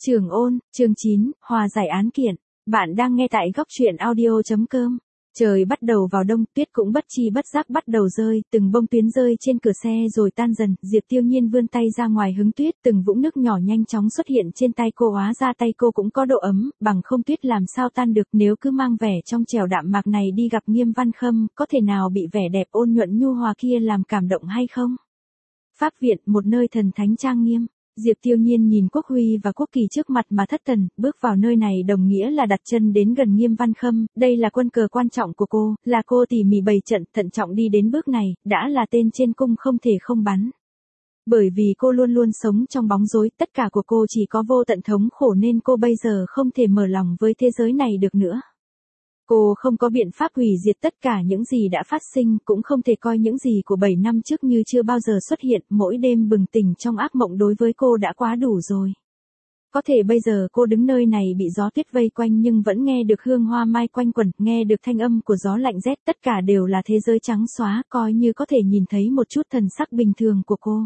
Trường ôn, chương 9, hòa giải án kiện. Bạn đang nghe tại góc truyện audio.com. Trời bắt đầu vào đông, tuyết cũng bất chi bất giác bắt đầu rơi, từng bông tuyến rơi trên cửa xe rồi tan dần. Diệp Tiêu Nhiên vươn tay ra ngoài hứng tuyết, từng vũng nước nhỏ nhanh chóng xuất hiện trên tay cô, hóa ra tay cô cũng có độ ấm, bằng không tuyết làm sao tan được. Nếu cứ mang vẻ trong trẻo đạm mạc này đi gặp Nghiêm Văn Khâm, có thể nào bị vẻ đẹp ôn nhuận nhu hòa kia làm cảm động hay không? Pháp viện, một nơi thần thánh trang nghiêm. Diệp Tiêu Nhiên nhìn quốc huy và quốc kỳ trước mặt mà thất thần, bước vào nơi này đồng nghĩa là đặt chân đến gần Nghiêm Văn Khâm, đây là quân cờ quan trọng của cô, là cô tỉ mỉ bày trận, thận trọng đi đến bước này, đã là tên trên cung không thể không bắn. Bởi vì cô luôn luôn sống trong bóng rối, tất cả của cô chỉ có vô tận thống khổ nên cô bây giờ không thể mở lòng với thế giới này được nữa. Cô không có biện pháp hủy diệt tất cả những gì đã phát sinh, cũng không thể coi những gì của 7 năm trước như chưa bao giờ xuất hiện, mỗi đêm bừng tỉnh trong ác mộng đối với cô đã quá đủ rồi. Có thể bây giờ cô đứng nơi này bị gió tuyết vây quanh nhưng vẫn nghe được hương hoa mai quanh quẩn, nghe được thanh âm của gió lạnh rét, tất cả đều là thế giới trắng xóa, coi như có thể nhìn thấy một chút thần sắc bình thường của cô.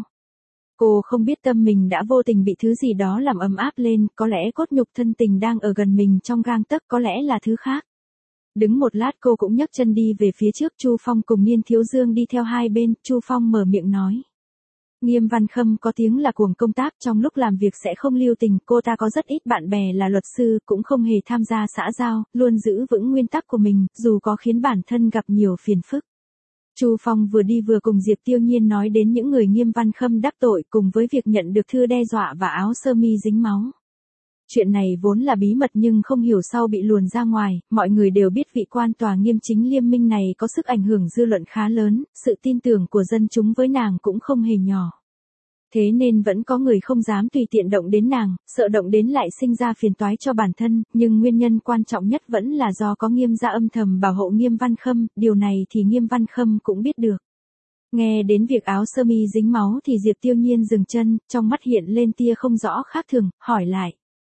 Cô không biết tâm mình đã vô tình bị thứ gì đó làm ấm áp lên, có lẽ cốt nhục thân tình đang ở gần mình trong gang tấc, có lẽ là thứ khác. Đứng một lát cô cũng nhấc chân đi về phía trước, Chu Phong cùng Niên Thiếu Dương đi theo hai bên, Chu Phong mở miệng nói. Nghiêm Văn Khâm có tiếng là cuồng công tác, trong lúc làm việc sẽ không lưu tình, cô ta có rất ít bạn bè là luật sư, cũng không hề tham gia xã giao, luôn giữ vững nguyên tắc của mình, dù có khiến bản thân gặp nhiều phiền phức. Chu Phong vừa đi vừa cùng Diệp Tiêu Nhiên nói đến những người Nghiêm Văn Khâm đắc tội cùng với việc nhận được thư đe dọa và áo sơ mi dính máu. Chuyện này vốn là bí mật nhưng không hiểu sao bị luồn ra ngoài, mọi người đều biết vị quan tòa Nghiêm Chính Liên Minh này có sức ảnh hưởng dư luận khá lớn, sự tin tưởng của dân chúng với nàng cũng không hề nhỏ. Thế nên vẫn có người không dám tùy tiện động đến nàng, sợ động đến lại sinh ra phiền toái cho bản thân, nhưng nguyên nhân quan trọng nhất vẫn là do có Nghiêm gia âm thầm bảo hộ Nghiêm Văn Khâm, điều này thì Nghiêm Văn Khâm cũng biết được. Nghe đến việc áo sơ mi dính máu thì Diệp Tiêu Nhiên dừng chân, trong mắt hiện lên tia không rõ khác thường, hỏi lại.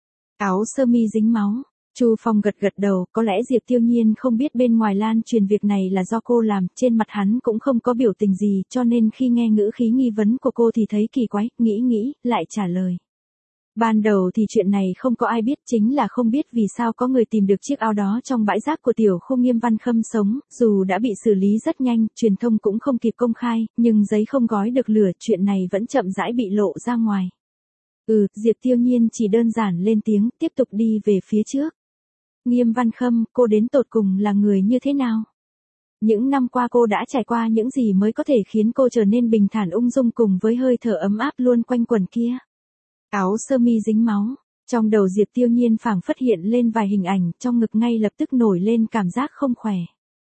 Áo sơ mi dính máu. Chu Phong gật gật đầu, có lẽ Diệp Tiêu Nhiên không biết bên ngoài lan truyền việc này là do cô làm, trên mặt hắn cũng không có biểu tình gì, cho nên khi nghe ngữ khí nghi vấn của cô thì thấy kỳ quái, nghĩ, lại trả lời. Ban đầu thì chuyện này không có ai biết, chính là không biết vì sao có người tìm được chiếc áo đó trong bãi rác của tiểu khu Nghiêm Văn Khâm sống, dù đã bị xử lý rất nhanh, truyền thông cũng không kịp công khai, nhưng giấy không gói được lửa, chuyện này vẫn chậm rãi bị lộ ra ngoài. Diệp Tiêu Nhiên chỉ đơn giản lên tiếng, tiếp tục đi về phía trước. Nghiêm Văn Khâm, cô đến tột cùng là người như thế nào? Những năm qua cô đã trải qua những gì mới có thể khiến cô trở nên bình thản ung dung cùng với hơi thở ấm áp luôn quanh quẩn kia? Áo sơ mi dính máu. Trong đầu Diệp Tiêu Nhiên phảng phất hiện lên vài hình ảnh, trong ngực ngay lập tức nổi lên cảm giác không khỏe.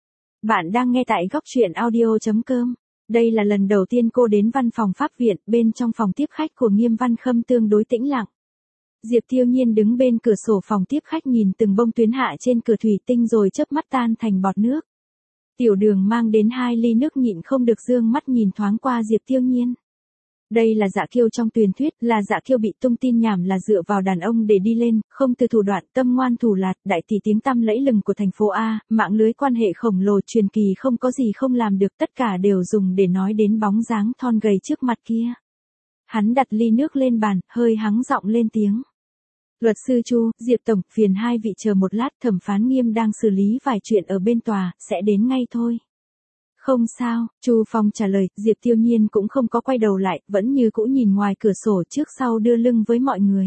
Bạn đang nghe tại góc truyện audio.com. Đây là lần đầu tiên cô đến văn phòng pháp viện, bên trong phòng tiếp khách của Nghiêm Văn Khâm tương đối tĩnh lặng. Diệp Tiêu Nhiên đứng bên cửa sổ phòng tiếp khách nhìn từng bông tuyến hạ trên cửa thủy tinh rồi chớp mắt tan thành bọt nước. Tiểu Đường mang đến 2 ly nước nhịn không được dương mắt nhìn thoáng qua Diệp Tiêu Nhiên. Đây là Dạ Kiêu trong truyền thuyết, là Dạ Kiêu bị tung tin nhảm là dựa vào đàn ông để đi lên, không từ thủ đoạn, tâm ngoan thủ lạt, đại tỷ tiếng tăm lẫy lừng của thành phố A, mạng lưới quan hệ khổng lồ truyền kỳ không có gì không làm được, tất cả đều dùng để nói đến bóng dáng thon gầy trước mặt kia. Hắn đặt ly nước lên bàn, hơi hắng giọng lên tiếng. Luật sư Chu, Diệp Tổng, phiền hai vị chờ một lát, thẩm phán Nghiêm đang xử lý vài chuyện ở bên tòa, sẽ đến ngay thôi. Không sao, Chu Phong trả lời, Diệp Tiêu Nhiên cũng không có quay đầu lại, vẫn như cũ nhìn ngoài cửa sổ trước sau đưa lưng với mọi người.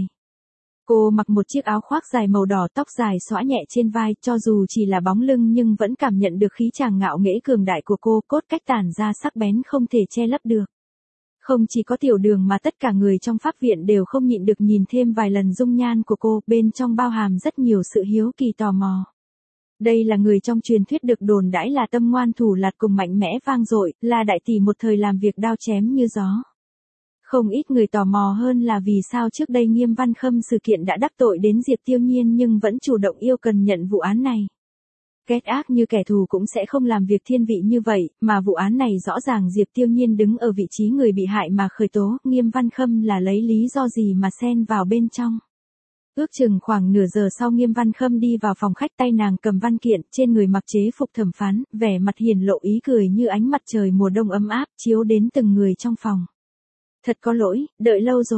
Cô mặc một chiếc áo khoác dài màu đỏ, tóc dài xõa nhẹ trên vai, cho dù chỉ là bóng lưng nhưng vẫn cảm nhận được khí chàng ngạo nghễ cường đại của cô, cốt cách tản ra sắc bén không thể che lấp được. Không chỉ có Tiểu Đường mà tất cả người trong pháp viện đều không nhịn được nhìn thêm vài lần dung nhan của cô, bên trong bao hàm rất nhiều sự hiếu kỳ tò mò. Đây là người trong truyền thuyết được đồn đãi là tâm ngoan thủ lạt cùng mạnh mẽ vang dội, là đại tỷ một thời làm việc đao chém như gió. Không ít người tò mò hơn là vì sao trước đây Nghiêm Văn Khâm sự kiện đã đắc tội đến Diệp Tiêu Nhiên nhưng vẫn chủ động yêu cần nhận vụ án này. Ghét ác như kẻ thù cũng sẽ không làm việc thiên vị như vậy, mà vụ án này rõ ràng Diệp Tiêu Nhiên đứng ở vị trí người bị hại mà khởi tố, Nghiêm Văn Khâm là lấy lý do gì mà xen vào bên trong. Ước chừng khoảng nửa giờ sau Nghiêm Văn Khâm đi vào phòng khách, tay nàng cầm văn kiện, trên người mặc chế phục thẩm phán, vẻ mặt hiền lộ ý cười như ánh mặt trời mùa đông ấm áp chiếu đến từng người trong phòng. Thật có lỗi, đợi lâu rồi.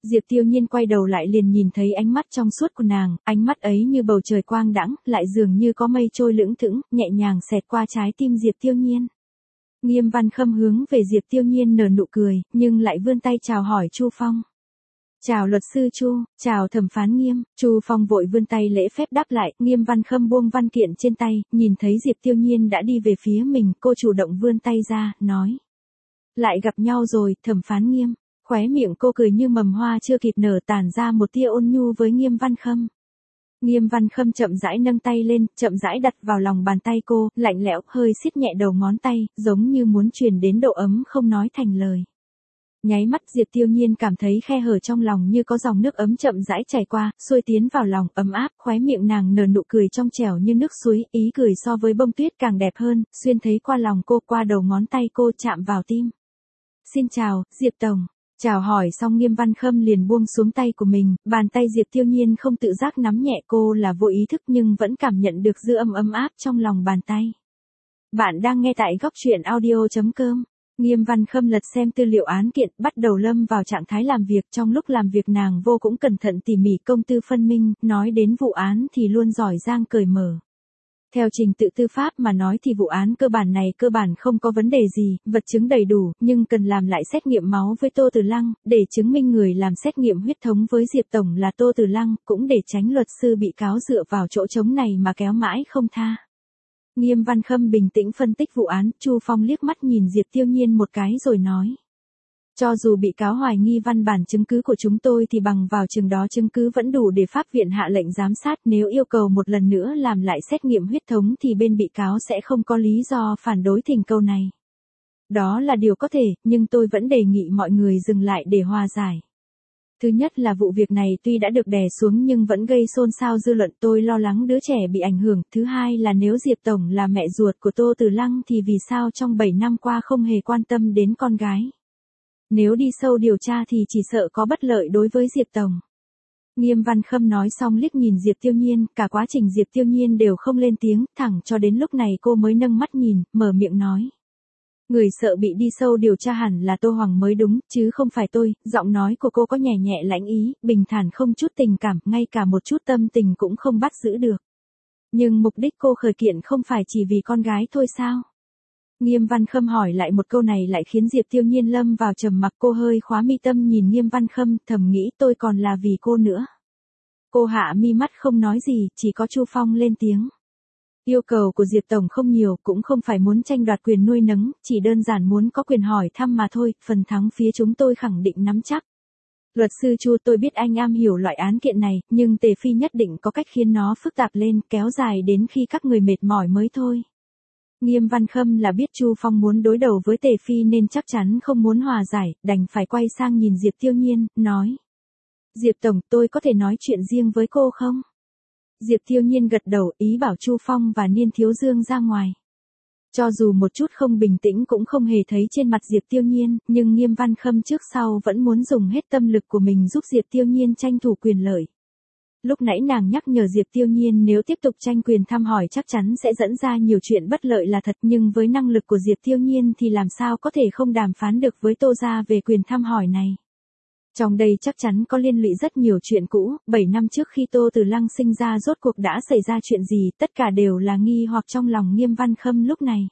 Diệp Tiêu Nhiên quay đầu lại liền nhìn thấy ánh mắt trong suốt của nàng, ánh mắt ấy như bầu trời quang đãng, lại dường như có mây trôi lững thững, nhẹ nhàng xẹt qua trái tim Diệp Tiêu Nhiên. Nghiêm Văn Khâm hướng về Diệp Tiêu Nhiên nở nụ cười, nhưng lại vươn tay chào hỏi Chu Phong. Chào luật sư Chu, chào thẩm phán Nghiêm. Chu Phong vội vươn tay lễ phép đáp lại, Nghiêm Văn Khâm buông văn kiện trên tay, nhìn thấy Diệp Tiêu Nhiên đã đi về phía mình, cô chủ động vươn tay ra, nói. Lại gặp nhau rồi, thẩm phán Nghiêm. Khóe miệng cô cười như mầm hoa chưa kịp nở tản ra một tia ôn nhu với Nghiêm Văn Khâm. Nghiêm Văn Khâm chậm rãi nâng tay lên, chậm rãi đặt vào lòng bàn tay cô, lạnh lẽo, hơi siết nhẹ đầu ngón tay, giống như muốn truyền đến độ ấm không nói thành lời. Nháy mắt Diệp Tiêu Nhiên cảm thấy khe hở trong lòng như có dòng nước ấm chậm rãi chảy qua, xuôi tiến vào lòng, ấm áp, khóe miệng nàng nở nụ cười trong trẻo như nước suối, ý cười so với bông tuyết càng đẹp hơn, xuyên thấy qua lòng cô, qua đầu ngón tay cô chạm vào tim. Xin chào, Diệp Tổng. Chào hỏi xong Nghiêm Văn Khâm liền buông xuống tay của mình, bàn tay Diệp Tiêu Nhiên không tự giác nắm nhẹ, cô là vô ý thức nhưng vẫn cảm nhận được dư âm ấm áp trong lòng bàn tay. Bạn đang nghe tại góc truyện audio.com. Nghiêm Văn Khâm lật xem tư liệu án kiện, bắt đầu lâm vào trạng thái làm việc, trong lúc làm việc nàng vô cùng cẩn thận tỉ mỉ, công tư phân minh, nói đến vụ án thì luôn giỏi giang cởi mở. Theo trình tự tư pháp mà nói thì vụ án cơ bản này cơ bản không có vấn đề gì, vật chứng đầy đủ, nhưng cần làm lại xét nghiệm máu với Tô Từ Lăng, để chứng minh người làm xét nghiệm huyết thống với Diệp Tổng là Tô Từ Lăng, cũng để tránh luật sư bị cáo dựa vào chỗ trống này mà kéo mãi không tha. Nghiêm Văn Khâm bình tĩnh phân tích vụ án, Chu Phong liếc mắt nhìn Diệp Tiêu Nhiên một cái rồi nói. Cho dù bị cáo hoài nghi văn bản chứng cứ của chúng tôi thì bằng vào chừng đó chứng cứ vẫn đủ để pháp viện hạ lệnh giám sát, nếu yêu cầu một lần nữa làm lại xét nghiệm huyết thống thì bên bị cáo sẽ không có lý do phản đối thỉnh cầu này. Đó là điều có thể, nhưng tôi vẫn đề nghị mọi người dừng lại để hòa giải. Thứ nhất là vụ việc này tuy đã được đè xuống nhưng vẫn gây xôn xao dư luận, tôi lo lắng đứa trẻ bị ảnh hưởng. Thứ hai là nếu Diệp Tổng là mẹ ruột của Tô Từ Lăng thì vì sao trong 7 năm qua không hề quan tâm đến con gái. Nếu đi sâu điều tra thì chỉ sợ có bất lợi đối với Diệp Tổng. Nghiêm Văn Khâm nói xong liếc nhìn Diệp Tiêu Nhiên, cả quá trình Diệp Tiêu Nhiên đều không lên tiếng, thẳng cho đến lúc này cô mới nâng mắt nhìn, mở miệng nói. Người sợ bị đi sâu điều tra hẳn là Tô Hoàng mới đúng, chứ không phải tôi. Giọng nói của cô có nhẹ nhẹ lãnh ý, bình thản không chút tình cảm, ngay cả một chút tâm tình cũng không bắt giữ được. Nhưng mục đích cô khởi kiện không phải chỉ vì con gái thôi sao? Nghiêm Văn Khâm hỏi lại một câu này lại khiến Diệp Tiêu Nhiên lâm vào trầm mặc, cô hơi khóa mi tâm nhìn Nghiêm Văn Khâm, thầm nghĩ tôi còn là vì cô nữa. Cô hạ mi mắt không nói gì, chỉ có Chu Phong lên tiếng. Yêu cầu của Diệp Tổng không nhiều, cũng không phải muốn tranh đoạt quyền nuôi nấng, chỉ đơn giản muốn có quyền hỏi thăm mà thôi, phần thắng phía chúng tôi khẳng định nắm chắc. Luật sư Chu, tôi biết anh am hiểu loại án kiện này, nhưng Tề Phi nhất định có cách khiến nó phức tạp lên, kéo dài đến khi các người mệt mỏi mới thôi. Nghiêm Văn Khâm là biết Chu Phong muốn đối đầu với Tề Phi nên chắc chắn không muốn hòa giải, đành phải quay sang nhìn Diệp Tiêu Nhiên, nói. Diệp Tổng, tôi có thể nói chuyện riêng với cô không? Diệp Tiêu Nhiên gật đầu, ý bảo Chu Phong và Niên Thiếu Dương ra ngoài. Cho dù một chút không bình tĩnh cũng không hề thấy trên mặt Diệp Tiêu Nhiên, nhưng Nghiêm Văn Khâm trước sau vẫn muốn dùng hết tâm lực của mình giúp Diệp Tiêu Nhiên tranh thủ quyền lợi. Lúc nãy nàng nhắc nhở Diệp Tiêu Nhiên nếu tiếp tục tranh quyền thăm hỏi chắc chắn sẽ dẫn ra nhiều chuyện bất lợi là thật, nhưng với năng lực của Diệp Tiêu Nhiên thì làm sao có thể không đàm phán được với Tô gia về quyền thăm hỏi này. Trong đây chắc chắn có liên lụy rất nhiều chuyện cũ, 7 năm trước khi Tô Từ Lăng sinh ra rốt cuộc đã xảy ra chuyện gì, tất cả đều là nghi hoặc trong lòng Nghiêm Văn Khâm lúc này.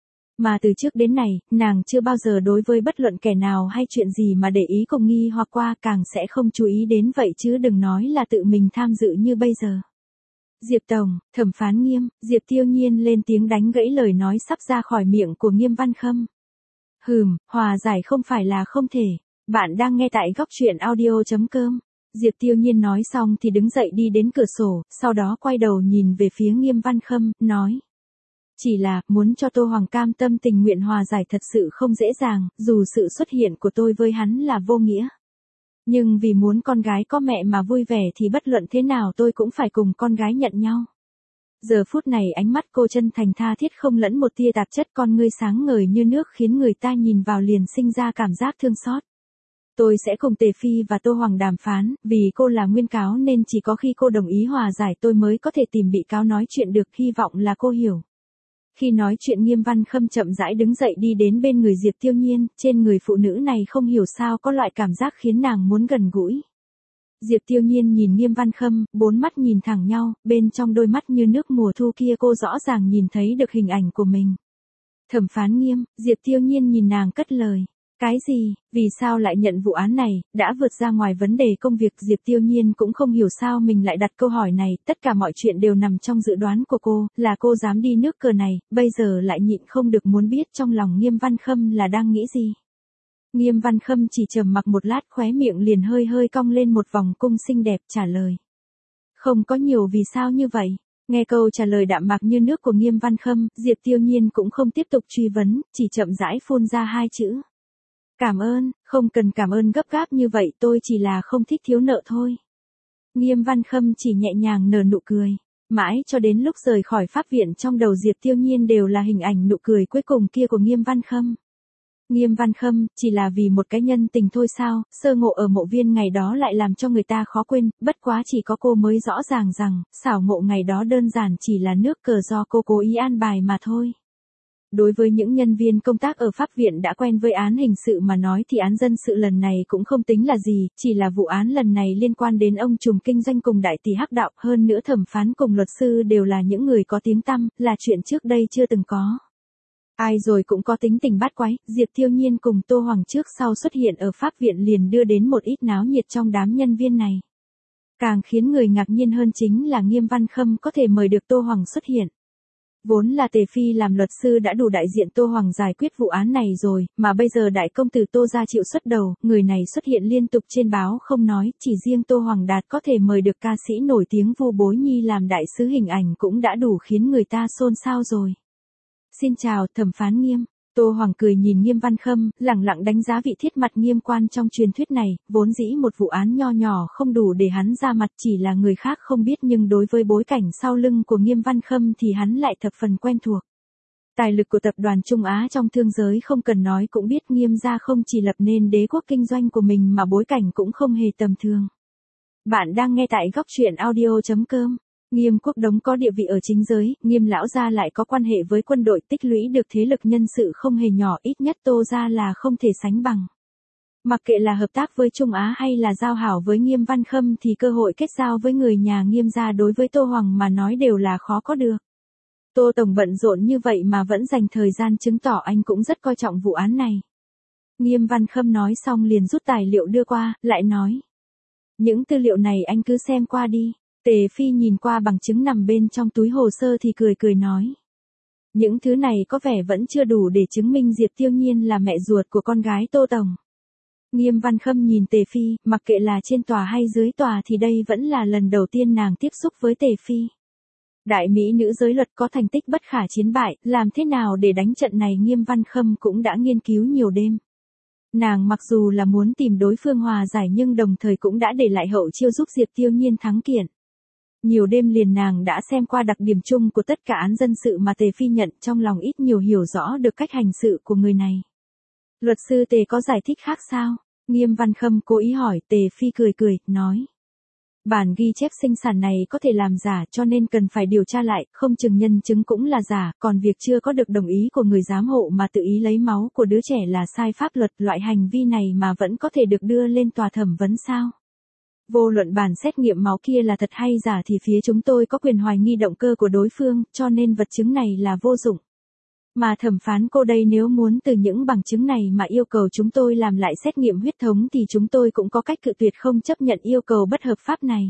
Mà từ trước đến nay, nàng chưa bao giờ đối với bất luận kẻ nào hay chuyện gì mà để ý cùng nghi hoặc qua, càng sẽ không chú ý đến vậy chứ đừng nói là tự mình tham dự như bây giờ. Diệp Tổng, thẩm phán Nghiêm, Diệp Tiêu Nhiên lên tiếng đánh gãy lời nói sắp ra khỏi miệng của Nghiêm Văn Khâm. Hòa giải không phải là không thể. Bạn đang nghe tại góc truyện audio.com. Diệp Tiêu Nhiên nói xong thì đứng dậy đi đến cửa sổ, sau đó quay đầu nhìn về phía Nghiêm Văn Khâm, nói. Chỉ là, muốn cho Tô Hoàng cam tâm tình nguyện hòa giải thật sự không dễ dàng, dù sự xuất hiện của tôi với hắn là vô nghĩa. Nhưng vì muốn con gái có mẹ mà vui vẻ thì bất luận thế nào tôi cũng phải cùng con gái nhận nhau. Giờ phút này ánh mắt cô chân thành tha thiết không lẫn một tia tạp chất, con ngươi sáng ngời như nước khiến người ta nhìn vào liền sinh ra cảm giác thương xót. Tôi sẽ cùng Tề Phi và Tô Hoàng đàm phán, vì cô là nguyên cáo nên chỉ có khi cô đồng ý hòa giải tôi mới có thể tìm bị cáo nói chuyện được, hy vọng là cô hiểu. Khi nói chuyện Nghiêm Văn Khâm chậm rãi đứng dậy đi đến bên người Diệp Tiêu Nhiên, trên người phụ nữ này không hiểu sao có loại cảm giác khiến nàng muốn gần gũi. Diệp Tiêu Nhiên nhìn Nghiêm Văn Khâm, bốn mắt nhìn thẳng nhau, bên trong đôi mắt như nước mùa thu kia cô rõ ràng nhìn thấy được hình ảnh của mình. Thẩm phán Nghiêm, Diệp Tiêu Nhiên nhìn nàng cất lời. Cái gì, vì sao lại nhận vụ án này, đã vượt ra ngoài vấn đề công việc. Diệp Tiêu Nhiên cũng không hiểu sao mình lại đặt câu hỏi này, tất cả mọi chuyện đều nằm trong dự đoán của cô, là cô dám đi nước cờ này, bây giờ lại nhịn không được muốn biết trong lòng Nghiêm Văn Khâm là đang nghĩ gì. Nghiêm Văn Khâm chỉ trầm mặc một lát, khóe miệng liền hơi hơi cong lên một vòng cung xinh đẹp, trả lời. Không có nhiều vì sao như vậy. Nghe câu trả lời đạm mạc như nước của Nghiêm Văn Khâm, Diệp Tiêu Nhiên cũng không tiếp tục truy vấn, chỉ chậm rãi phun ra hai chữ. Cảm ơn, không cần cảm ơn gấp gáp như vậy, tôi chỉ là không thích thiếu nợ thôi. Nghiêm Văn Khâm chỉ nhẹ nhàng nở nụ cười. Mãi cho đến lúc rời khỏi pháp viện, trong đầu Diệp Tiêu Nhiên đều là hình ảnh nụ cười cuối cùng kia của Nghiêm Văn Khâm. Nghiêm Văn Khâm, chỉ là vì một cái nhân tình thôi sao, sơ ngộ ở mộ viên ngày đó lại làm cho người ta khó quên, bất quá chỉ có cô mới rõ ràng rằng, xảo ngộ ngày đó đơn giản chỉ là nước cờ do cô cố ý an bài mà thôi. Đối với những nhân viên công tác ở pháp viện đã quen với án hình sự mà nói thì án dân sự lần này cũng không tính là gì, chỉ là vụ án lần này liên quan đến ông trùm kinh doanh cùng đại tỷ hắc đạo, hơn nữa thẩm phán cùng luật sư đều là những người có tiếng tăm, là chuyện trước đây chưa từng có. Ai rồi cũng có tính tình bát quái, Diệp Tiêu Nhiên cùng Tô Hoàng trước sau xuất hiện ở pháp viện liền đưa đến một ít náo nhiệt trong đám nhân viên này. Càng khiến người ngạc nhiên hơn chính là Nghiêm Văn Khâm có thể mời được Tô Hoàng xuất hiện. Vốn là Tề Phi làm luật sư đã đủ đại diện Tô Hoàng giải quyết vụ án này rồi, mà bây giờ đại công tử Tô gia chịu xuất đầu, người này xuất hiện liên tục trên báo không nói, chỉ riêng Tô Hoàng Đạt có thể mời được ca sĩ nổi tiếng Vu Bối Nhi làm đại sứ hình ảnh cũng đã đủ khiến người ta xôn xao rồi. Xin chào, thẩm phán Nghiêm. Tô Hoàng cười nhìn Nghiêm Văn Khâm, lẳng lặng đánh giá vị thiết mặt nghiêm quan trong truyền thuyết này, vốn dĩ một vụ án nho nhỏ không đủ để hắn ra mặt, chỉ là người khác không biết, nhưng đối với bối cảnh sau lưng của Nghiêm Văn Khâm thì hắn lại thập phần quen thuộc. Tài lực của tập đoàn Trung Á trong thương giới không cần nói cũng biết, Nghiêm gia không chỉ lập nên đế quốc kinh doanh của mình mà bối cảnh cũng không hề tầm thường. Bạn đang nghe tại góc truyện audio.com. Nghiêm Quốc Đống có địa vị ở chính giới, Nghiêm lão gia lại có quan hệ với quân đội, tích lũy được thế lực nhân sự không hề nhỏ, ít nhất Tô gia là không thể sánh bằng. Mặc kệ là hợp tác với Trung Á hay là giao hảo với Nghiêm Văn Khâm thì cơ hội kết giao với người nhà Nghiêm gia đối với Tô Hoàng mà nói đều là khó có được. Tô tổng bận rộn như vậy mà vẫn dành thời gian, chứng tỏ anh cũng rất coi trọng vụ án này. Nghiêm Văn Khâm nói xong liền rút tài liệu đưa qua, lại nói. Những tư liệu này anh cứ xem qua đi. Tề Phi nhìn qua bằng chứng nằm bên trong túi hồ sơ thì cười cười nói. Những thứ này có vẻ vẫn chưa đủ để chứng minh Diệp Tiêu Nhiên là mẹ ruột của con gái Tô tổng. Nghiêm Văn Khâm nhìn Tề Phi, mặc kệ là trên tòa hay dưới tòa thì đây vẫn là lần đầu tiên nàng tiếp xúc với Tề Phi. Đại mỹ nữ giới luật có thành tích bất khả chiến bại, làm thế nào để đánh trận này Nghiêm Văn Khâm cũng đã nghiên cứu nhiều đêm. Nàng mặc dù là muốn tìm đối phương hòa giải nhưng đồng thời cũng đã để lại hậu chiêu giúp Diệp Tiêu Nhiên thắng kiện. Nhiều đêm liền nàng đã xem qua đặc điểm chung của tất cả án dân sự mà Tề Phi nhận, trong lòng ít nhiều hiểu rõ được cách hành sự của người này. Luật sư Tề có giải thích khác sao? Nghiêm Văn Khâm cố ý hỏi. Tề Phi cười cười, nói. Bản ghi chép sinh sản này có thể làm giả cho nên cần phải điều tra lại, không chừng nhân chứng cũng là giả, còn việc chưa có được đồng ý của người giám hộ mà tự ý lấy máu của đứa trẻ là sai pháp luật, loại hành vi này mà vẫn có thể được đưa lên tòa thẩm vấn sao? Vô luận bản xét nghiệm máu kia là thật hay giả thì phía chúng tôi có quyền hoài nghi động cơ của đối phương, cho nên vật chứng này là vô dụng. Mà thẩm phán cô đây nếu muốn từ những bằng chứng này mà yêu cầu chúng tôi làm lại xét nghiệm huyết thống thì chúng tôi cũng có cách cự tuyệt không chấp nhận yêu cầu bất hợp pháp này.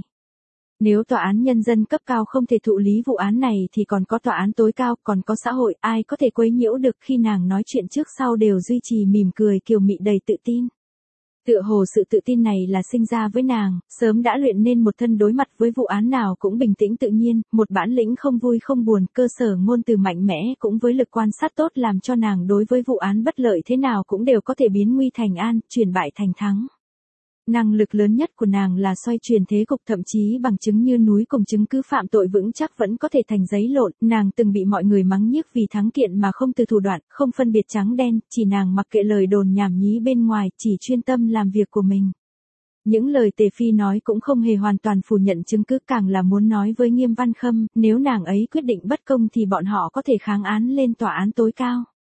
Nếu tòa án nhân dân cấp cao không thể thụ lý vụ án này thì còn có tòa án tối cao, còn có xã hội, ai có thể quấy nhiễu được. Khi nàng nói chuyện trước sau đều duy trì mỉm cười kiều mị đầy tự tin. Tựa hồ sự tự tin này là sinh ra với nàng, sớm đã luyện nên một thân đối mặt với vụ án nào cũng bình tĩnh tự nhiên, một bản lĩnh không vui không buồn, cơ sở ngôn từ mạnh mẽ cũng với lực quan sát tốt làm cho nàng đối với vụ án bất lợi thế nào cũng đều có thể biến nguy thành an, chuyển bại thành thắng. Năng lực lớn nhất của nàng là xoay chuyển thế cục, thậm chí bằng chứng như núi cùng chứng cứ phạm tội vững chắc vẫn có thể thành giấy lộn. Nàng từng bị mọi người mắng nhiếc vì thắng kiện mà không từ thủ đoạn, không phân biệt trắng đen, chỉ nàng mặc kệ lời đồn nhảm nhí bên ngoài, chỉ chuyên tâm làm việc của mình. Những lời Tề Phi nói cũng không hề hoàn toàn phủ nhận chứng cứ, càng là muốn nói với Nghiêm Văn Khâm, nếu nàng ấy quyết định bất công thì bọn họ có thể kháng án lên tòa án tối cao.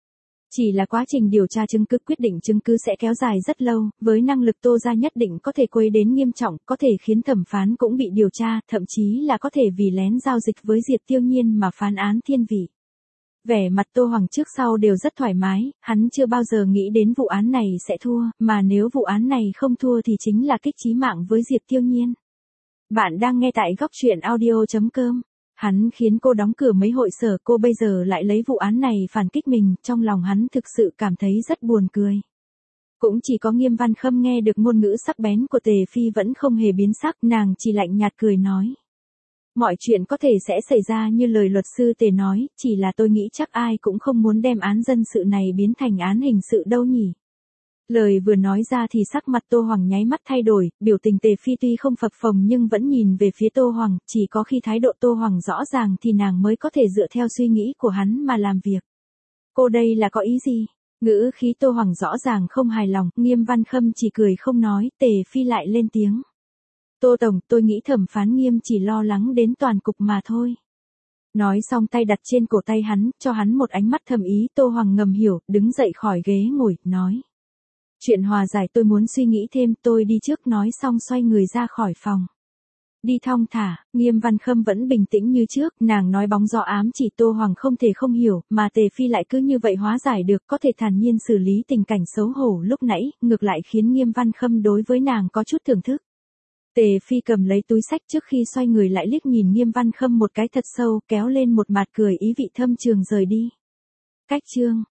Chỉ là quá trình điều tra chứng cứ quyết định chứng cứ sẽ kéo dài rất lâu, với năng lực Tô gia nhất định có thể quấy đến nghiêm trọng, có thể khiến thẩm phán cũng bị điều tra, thậm chí là có thể vì lén giao dịch với Diệp Tiêu Nhiên mà phán án thiên vị. Vẻ mặt Tô Hoàng trước sau đều rất thoải mái, hắn chưa bao giờ nghĩ đến vụ án này sẽ thua, mà nếu vụ án này không thua thì chính là kích chí mạng với Diệp Tiêu Nhiên. Bạn đang nghe tại góc truyện audio.com. Hắn khiến cô đóng cửa mấy hội sở, cô bây giờ lại lấy vụ án này phản kích mình, trong lòng hắn thực sự cảm thấy rất buồn cười. Cũng chỉ có Nghiêm Văn Khâm nghe được ngôn ngữ sắc bén của Tề Phi vẫn không hề biến sắc, nàng chỉ lạnh nhạt cười nói. Mọi chuyện có thể sẽ xảy ra như lời luật sư Tề nói, chỉ là tôi nghĩ chắc ai cũng không muốn đem án dân sự này biến thành án hình sự đâu nhỉ. Lời vừa nói ra thì sắc mặt Tô Hoàng nháy mắt thay đổi, biểu tình Tề Phi tuy không phập phồng nhưng vẫn nhìn về phía Tô Hoàng, chỉ có khi thái độ Tô Hoàng rõ ràng thì nàng mới có thể dựa theo suy nghĩ của hắn mà làm việc. Cô đây là có ý gì? Ngữ khí Tô Hoàng rõ ràng không hài lòng, Nghiêm Văn Khâm chỉ cười không nói, Tề Phi lại lên tiếng. Tô Tổng, tôi nghĩ thẩm phán Nghiêm chỉ lo lắng đến toàn cục mà thôi. Nói xong tay đặt trên cổ tay hắn, cho hắn một ánh mắt thầm ý, Tô Hoàng ngầm hiểu, đứng dậy khỏi ghế ngồi, nói. Chuyện hòa giải tôi muốn suy nghĩ thêm, tôi đi trước, nói xong xoay người ra khỏi phòng. Đi thong thả, Nghiêm Văn Khâm vẫn bình tĩnh như trước, nàng nói bóng gió ám chỉ Tô Hoàng không thể không hiểu, mà Tề Phi lại cứ như vậy hóa giải được, có thể thản nhiên xử lý tình cảnh xấu hổ lúc nãy, ngược lại khiến Nghiêm Văn Khâm đối với nàng có chút thưởng thức. Tề Phi cầm lấy túi xách trước khi xoay người lại liếc nhìn Nghiêm Văn Khâm một cái thật sâu, kéo lên một mặt cười ý vị thâm trường rời đi. Cách chương